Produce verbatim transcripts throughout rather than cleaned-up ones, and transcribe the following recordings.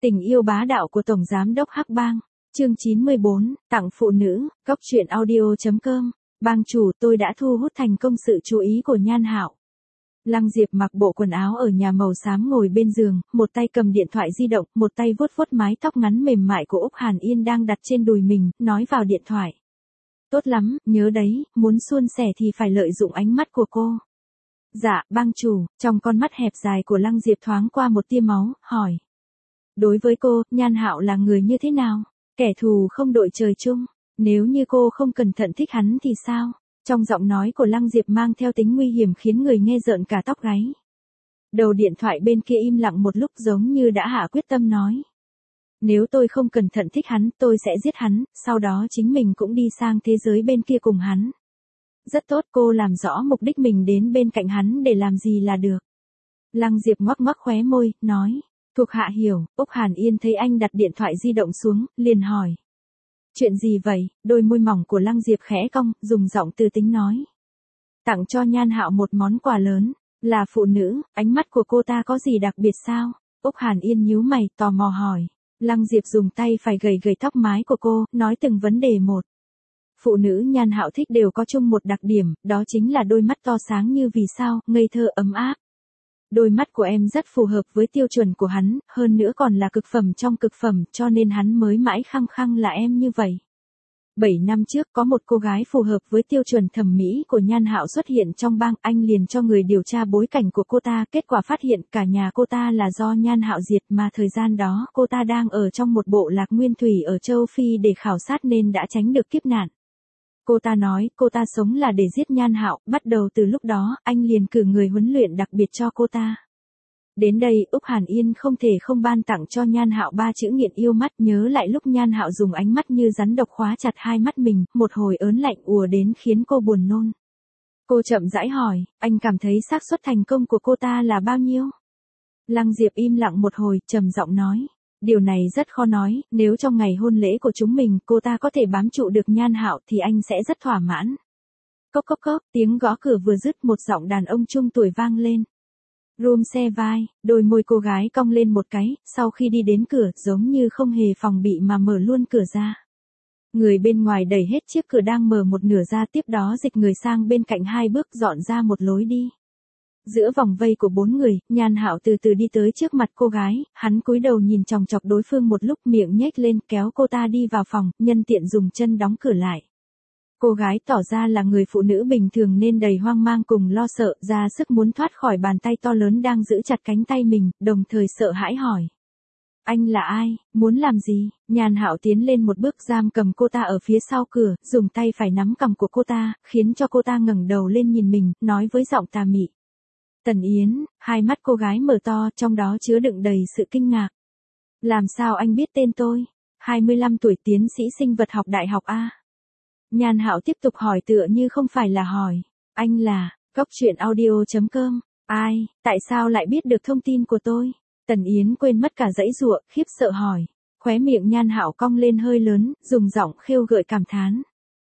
Tình yêu bá đạo của Tổng Giám đốc Hắc Bang. Chương chín mươi bốn, tặng phụ nữ, góc truyện audio chấm com. Bang chủ, tôi đã thu hút thành công sự chú ý của Nhan Hạo. Lăng Diệp mặc bộ quần áo ở nhà màu xám ngồi bên giường, một tay cầm điện thoại di động, một tay vuốt vuốt mái tóc ngắn mềm mại của Úc Hàn Yên đang đặt trên đùi mình, nói vào điện thoại. Tốt lắm, nhớ đấy, muốn suôn sẻ thì phải lợi dụng ánh mắt của cô. Dạ, bang chủ, trong con mắt hẹp dài của Lăng Diệp thoáng qua một tia máu, hỏi. Đối với cô, Nhan Hạo là người như thế nào? Kẻ thù không đội trời chung. Nếu như cô không cẩn thận thích hắn thì sao? Trong giọng nói của Lăng Diệp mang theo tính nguy hiểm khiến người nghe rợn cả tóc gáy. Đầu điện thoại bên kia im lặng một lúc giống như đã hạ quyết tâm nói. Nếu tôi không cẩn thận thích hắn, tôi sẽ giết hắn, sau đó chính mình cũng đi sang thế giới bên kia cùng hắn. Rất tốt, cô làm rõ mục đích mình đến bên cạnh hắn để làm gì là được. Lăng Diệp ngoắc ngoắc khóe môi, nói. Thuộc hạ hiểu. Úc Hàn Yên thấy anh đặt điện thoại di động xuống, liền hỏi. Chuyện gì vậy? Đôi môi mỏng của Lăng Diệp khẽ cong, dùng giọng tư tính nói. Tặng cho Nhan Hạo một món quà lớn. Là phụ nữ, ánh mắt của cô ta có gì đặc biệt sao? Úc Hàn Yên nhíu mày, tò mò hỏi. Lăng Diệp dùng tay phải gầy gầy tóc mái của cô, nói từng vấn đề một. Phụ nữ Nhan Hạo thích đều có chung một đặc điểm, đó chính là đôi mắt to sáng như vì sao, ngây thơ ấm áp. Đôi mắt của em rất phù hợp với tiêu chuẩn của hắn, hơn nữa còn là cực phẩm trong cực phẩm, cho nên hắn mới mãi khăng khăng là em như vậy. Bảy năm trước có một cô gái phù hợp với tiêu chuẩn thẩm mỹ của Nhan Hạo xuất hiện trong bang, anh liền cho người điều tra bối cảnh của cô ta, kết quả phát hiện cả nhà cô ta là do Nhan Hạo diệt, mà thời gian đó cô ta đang ở trong một bộ lạc nguyên thủy ở châu Phi để khảo sát nên đã tránh được kiếp nạn. Cô ta nói, cô ta sống là để giết Nhan Hạo, bắt đầu từ lúc đó, anh liền cử người huấn luyện đặc biệt cho cô ta. Đến đây, Úc Hàn Yên không thể không ban tặng cho Nhan Hạo ba chữ nghiện yêu mắt, nhớ lại lúc Nhan Hạo dùng ánh mắt như rắn độc khóa chặt hai mắt mình, một hồi ớn lạnh ùa đến khiến cô buồn nôn. Cô chậm rãi hỏi, anh cảm thấy xác suất thành công của cô ta là bao nhiêu? Lăng Diệp im lặng một hồi, trầm giọng nói. Điều này rất khó nói, nếu trong ngày hôn lễ của chúng mình cô ta có thể bám trụ được Nhan Hạo thì anh sẽ rất thỏa mãn. Cốc cốc cốc, tiếng gõ cửa vừa dứt một giọng đàn ông trung tuổi vang lên. Room xe vai, đôi môi cô gái cong lên một cái, sau khi đi đến cửa giống như không hề phòng bị mà mở luôn cửa ra. Người bên ngoài đẩy hết chiếc cửa đang mở một nửa ra, tiếp đó dịch người sang bên cạnh hai bước dọn ra một lối đi. Giữa vòng vây của bốn người, Nhan Hạo từ từ đi tới trước mặt cô gái, hắn cúi đầu nhìn chòng chọc đối phương một lúc, miệng nhếch lên kéo cô ta đi vào phòng, nhân tiện dùng chân đóng cửa lại. Cô gái tỏ ra là người phụ nữ bình thường nên đầy hoang mang cùng lo sợ, ra sức muốn thoát khỏi bàn tay to lớn đang giữ chặt cánh tay mình, đồng thời sợ hãi hỏi. Anh là ai, muốn làm gì? Nhan Hạo tiến lên một bước giam cầm cô ta ở phía sau cửa, dùng tay phải nắm cằm của cô ta, khiến cho cô ta ngẩng đầu lên nhìn mình, nói với giọng tà mị. Tần Yến, hai mắt cô gái mở to, trong đó chứa đựng đầy sự kinh ngạc. Làm sao anh biết tên tôi? hai mươi lăm tuổi, tiến sĩ sinh vật học đại học A. Nhan Hạo tiếp tục hỏi tựa như không phải là hỏi. Anh là, góc truyện audio chấm com. Ai, tại sao lại biết được thông tin của tôi? Tần Yến quên mất cả dãy dụa, khiếp sợ hỏi. Khóe miệng Nhan Hạo cong lên hơi lớn, dùng giọng khêu gợi cảm thán.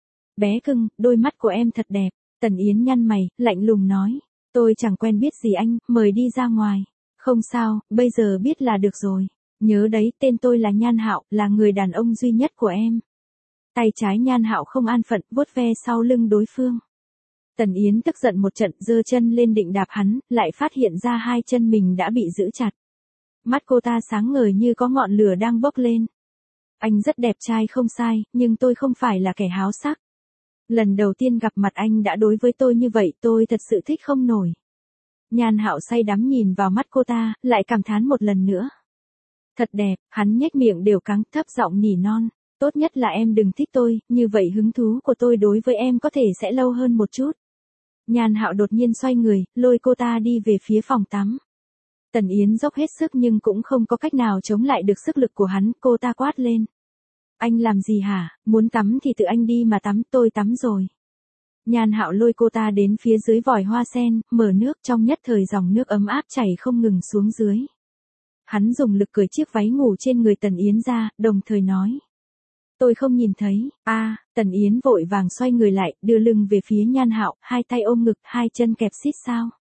Bé cưng, đôi mắt của em thật đẹp. Tần Yến nhăn mày, lạnh lùng nói. Tôi chẳng quen biết gì anh, mời đi ra ngoài. Không sao, bây giờ biết là được rồi. Nhớ đấy, tên tôi là Nhan Hạo, là người đàn ông duy nhất của em. Tay trái Nhan Hạo không an phận, vuốt ve sau lưng đối phương. Tần Yến tức giận một trận, giơ chân lên định đạp hắn, lại phát hiện ra hai chân mình đã bị giữ chặt. Mắt cô ta sáng ngời như có ngọn lửa đang bốc lên. Anh rất đẹp trai không sai, nhưng tôi không phải là kẻ háo sắc. Lần đầu tiên gặp mặt anh đã đối với tôi như vậy, tôi thật sự thích không nổi. Nhan Hạo say đắm nhìn vào mắt cô ta, lại cảm thán một lần nữa. Thật đẹp, hắn nhếch miệng đều căng, thấp giọng nỉ non. Tốt nhất là em đừng thích tôi, như vậy hứng thú của tôi đối với em có thể sẽ lâu hơn một chút. Nhan Hạo đột nhiên xoay người, lôi cô ta đi về phía phòng tắm. Tần Yến dốc hết sức nhưng cũng không có cách nào chống lại được sức lực của hắn, cô ta quát lên. Anh làm gì hả, muốn tắm thì tự anh đi mà tắm, tôi tắm rồi. Nhan Hạo lôi cô ta đến phía dưới vòi hoa sen, mở nước, trong nhất thời dòng nước ấm áp chảy không ngừng xuống dưới. Hắn dùng lực cởi chiếc váy ngủ trên người Tần Yến ra, đồng thời nói. Tôi không nhìn thấy. A, à, Tần Yến vội vàng xoay người lại, đưa lưng về phía Nhan Hạo, hai tay ôm ngực, hai chân kẹp xít sao.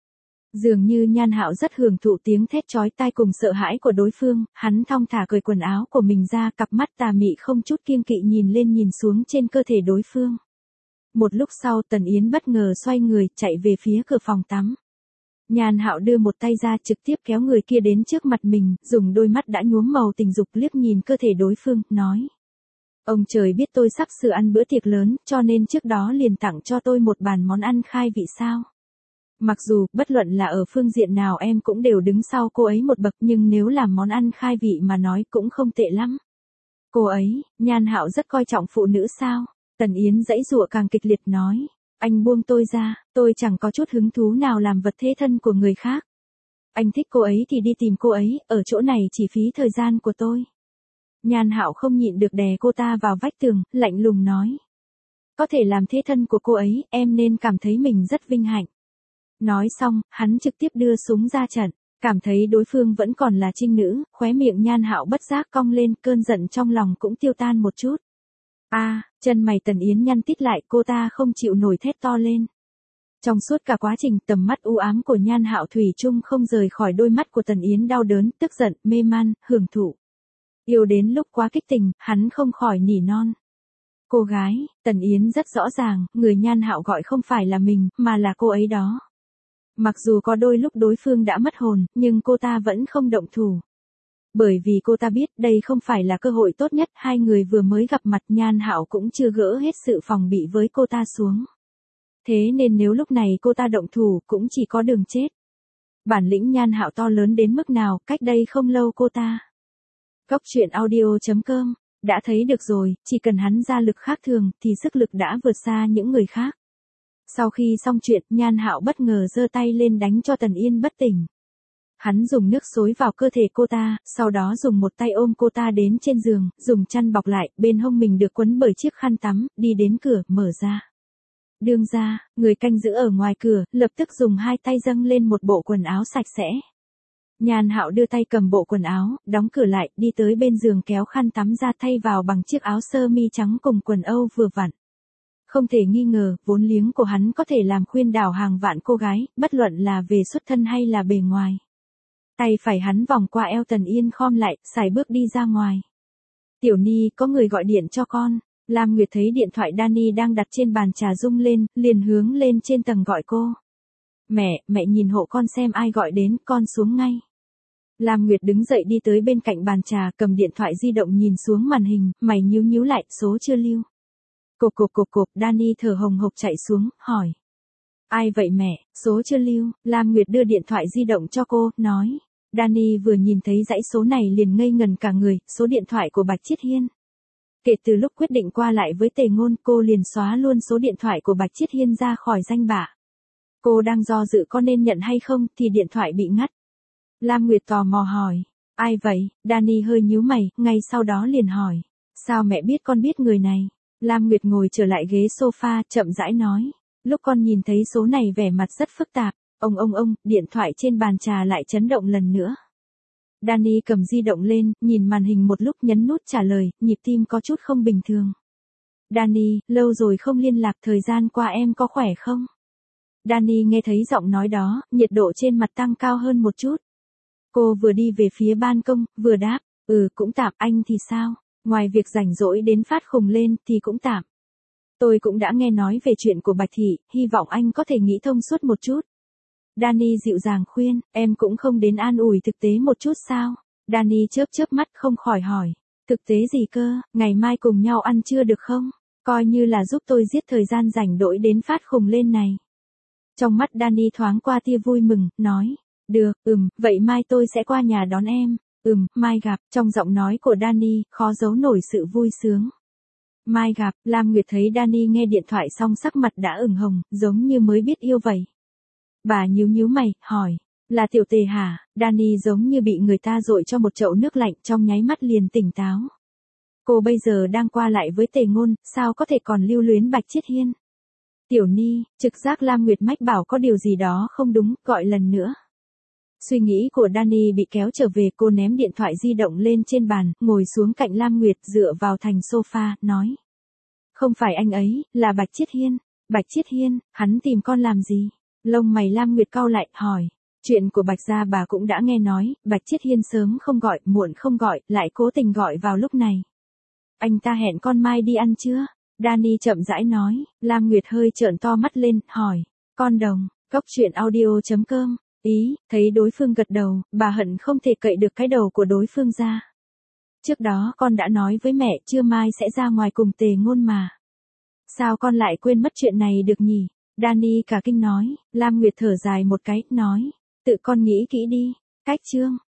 Dường như Nhan Hạo rất hưởng thụ tiếng thét chói tai cùng sợ hãi của đối phương, hắn thong thả cởi quần áo của mình ra, cặp mắt tà mị không chút kiêng kỵ nhìn lên nhìn xuống trên cơ thể đối phương. Một lúc sau Tần Yến bất ngờ xoay người, chạy về phía cửa phòng tắm. Nhan Hạo đưa một tay ra trực tiếp kéo người kia đến trước mặt mình, dùng đôi mắt đã nhuốm màu tình dục liếc nhìn cơ thể đối phương, nói. Ông trời biết tôi sắp sửa ăn bữa tiệc lớn, cho nên trước đó liền tặng cho tôi một bàn món ăn khai vị sao. Mặc dù, bất luận là ở phương diện nào em cũng đều đứng sau cô ấy một bậc, nhưng nếu làm món ăn khai vị mà nói cũng không tệ lắm. Cô ấy, Nhan Hạo rất coi trọng phụ nữ sao? Tần Yến giãy giụa càng kịch liệt nói. Anh buông tôi ra, tôi chẳng có chút hứng thú nào làm vật thế thân của người khác. Anh thích cô ấy thì đi tìm cô ấy, ở chỗ này chỉ phí thời gian của tôi. Nhan Hạo không nhịn được đè cô ta vào vách tường, lạnh lùng nói. Có thể làm thế thân của cô ấy, em nên cảm thấy mình rất vinh hạnh. Nói xong, hắn trực tiếp đưa súng ra trận, cảm thấy đối phương vẫn còn là trinh nữ, khóe miệng Nhan Hạo bất giác cong lên, cơn giận trong lòng cũng tiêu tan một chút. A, à, chân mày Tần Yến nhăn tít lại, cô ta không chịu nổi thét to lên. Trong suốt cả quá trình, tầm mắt u ám của Nhan Hạo thủy chung không rời khỏi đôi mắt của Tần Yến, đau đớn, tức giận, mê man, hưởng thụ. Yêu đến lúc quá kích tình, hắn không khỏi nỉ non. Cô gái, Tần Yến rất rõ ràng, người Nhan Hạo gọi không phải là mình, mà là cô ấy đó. Mặc dù có đôi lúc đối phương đã mất hồn, nhưng cô ta vẫn không động thủ. Bởi vì cô ta biết đây không phải là cơ hội tốt nhất, hai người vừa mới gặp mặt, Nhan Hạo cũng chưa gỡ hết sự phòng bị với cô ta xuống. Thế nên nếu lúc này cô ta động thủ cũng chỉ có đường chết. Bản lĩnh Nhan Hạo to lớn đến mức nào, cách đây không lâu cô ta. Góc truyện audio chấm com, đã thấy được rồi, chỉ cần hắn ra lực khác thường thì sức lực đã vượt xa những người khác. Sau khi xong chuyện, Nhan Hạo bất ngờ giơ tay lên đánh cho Tần Yên bất tỉnh. Hắn dùng nước xối vào cơ thể cô ta, sau đó dùng một tay ôm cô ta đến trên giường, dùng chăn bọc lại, bên hông mình được quấn bởi chiếc khăn tắm, đi đến cửa, mở ra. Đương ra, người canh giữ ở ngoài cửa, lập tức dùng hai tay dâng lên một bộ quần áo sạch sẽ. Nhan Hạo đưa tay cầm bộ quần áo, đóng cửa lại, đi tới bên giường kéo khăn tắm ra thay vào bằng chiếc áo sơ mi trắng cùng quần âu vừa vặn. Không thể nghi ngờ, vốn liếng của hắn có thể làm khuyên đảo hàng vạn cô gái, bất luận là về xuất thân hay là bề ngoài. Tay phải hắn vòng qua eo Tần Yên khom lại, sải bước đi ra ngoài. Tiểu Ni, có người gọi điện cho con. Lam Nguyệt thấy điện thoại Dani đang đặt trên bàn trà rung lên, liền hướng lên trên tầng gọi cô. Mẹ, mẹ nhìn hộ con xem ai gọi đến, con xuống ngay. Lam Nguyệt đứng dậy đi tới bên cạnh bàn trà, cầm điện thoại di động nhìn xuống màn hình, mày nhíu nhíu lại, số chưa lưu. Cộp cộp cộp cộp, Dani thở hồng hộc chạy xuống, hỏi. Ai vậy mẹ, số chưa lưu. Lam Nguyệt đưa điện thoại di động cho cô, nói. Dani vừa nhìn thấy dãy số này liền ngây ngần cả người, số điện thoại của Bạch Chiết Hiên. Kể từ lúc quyết định qua lại với Tề Ngôn, cô liền xóa luôn số điện thoại của Bạch Chiết Hiên ra khỏi danh bạ. Cô đang do dự có nên nhận hay không, thì điện thoại bị ngắt. Lam Nguyệt tò mò hỏi. Ai vậy? Dani hơi nhíu mày, ngay sau đó liền hỏi. Sao mẹ biết con biết người này? Lam Nguyệt ngồi trở lại ghế sofa, chậm rãi nói. Lúc con nhìn thấy số này vẻ mặt rất phức tạp. Ông ông ông, điện thoại trên bàn trà lại chấn động lần nữa. Dani cầm di động lên, nhìn màn hình một lúc nhấn nút trả lời, nhịp tim có chút không bình thường. Dani, lâu rồi không liên lạc, thời gian qua em có khỏe không? Dani nghe thấy giọng nói đó, nhiệt độ trên mặt tăng cao hơn một chút. Cô vừa đi về phía ban công, vừa đáp, ừ cũng tạm, anh thì sao? Ngoài việc rảnh rỗi đến phát khùng lên thì cũng tạm. Tôi cũng đã nghe nói về chuyện của Bạch Thị, hy vọng anh có thể nghĩ thông suốt một chút. Dani dịu dàng khuyên, em cũng không đến an ủi thực tế một chút sao? Dani chớp chớp mắt không khỏi hỏi. Thực tế gì cơ, ngày mai cùng nhau ăn trưa được không? Coi như là giúp tôi giết thời gian rảnh rỗi đến phát khùng lên này. Trong mắt Dani thoáng qua tia vui mừng, nói. Được, ừm, vậy mai tôi sẽ qua nhà đón em. Ừm, mai gặp, trong giọng nói của Dani, khó giấu nổi sự vui sướng. Mai gặp, Lam Nguyệt thấy Dani nghe điện thoại xong sắc mặt đã ửng hồng, giống như mới biết yêu vậy. Bà nhíu nhíu mày, hỏi, là Tiểu Tề hả? Dani giống như bị người ta dội cho một chậu nước lạnh, trong nháy mắt liền tỉnh táo. Cô bây giờ đang qua lại với Tề Ngôn, sao có thể còn lưu luyến Bạch Chiết Hiên? Tiểu Ni, trực giác Lam Nguyệt mách bảo có điều gì đó không đúng, gọi lần nữa. Suy nghĩ của Dani bị kéo trở về, cô ném điện thoại di động lên trên bàn, ngồi xuống cạnh Lam Nguyệt, dựa vào thành sofa, nói. Không phải anh ấy, là Bạch Chiết Hiên. Bạch Chiết Hiên, hắn tìm con làm gì? Lông mày Lam Nguyệt cau lại, hỏi. Chuyện của Bạch gia bà cũng đã nghe nói, Bạch Chiết Hiên sớm không gọi, muộn không gọi, lại cố tình gọi vào lúc này. Anh ta hẹn con mai đi ăn chưa? Danny chậm rãi nói. Lam Nguyệt hơi trợn to mắt lên, hỏi. Con đồng, cốc truyện audio chấm com. Ý, thấy đối phương gật đầu, bà hận không thể cậy được cái đầu của đối phương ra. Trước đó con đã nói với mẹ trưa mai sẽ ra ngoài cùng Tề Ngôn mà. Sao con lại quên mất chuyện này được nhỉ? Danny cả kinh nói. Lam Nguyệt thở dài một cái, nói. Tự con nghĩ kỹ đi. Cách chương.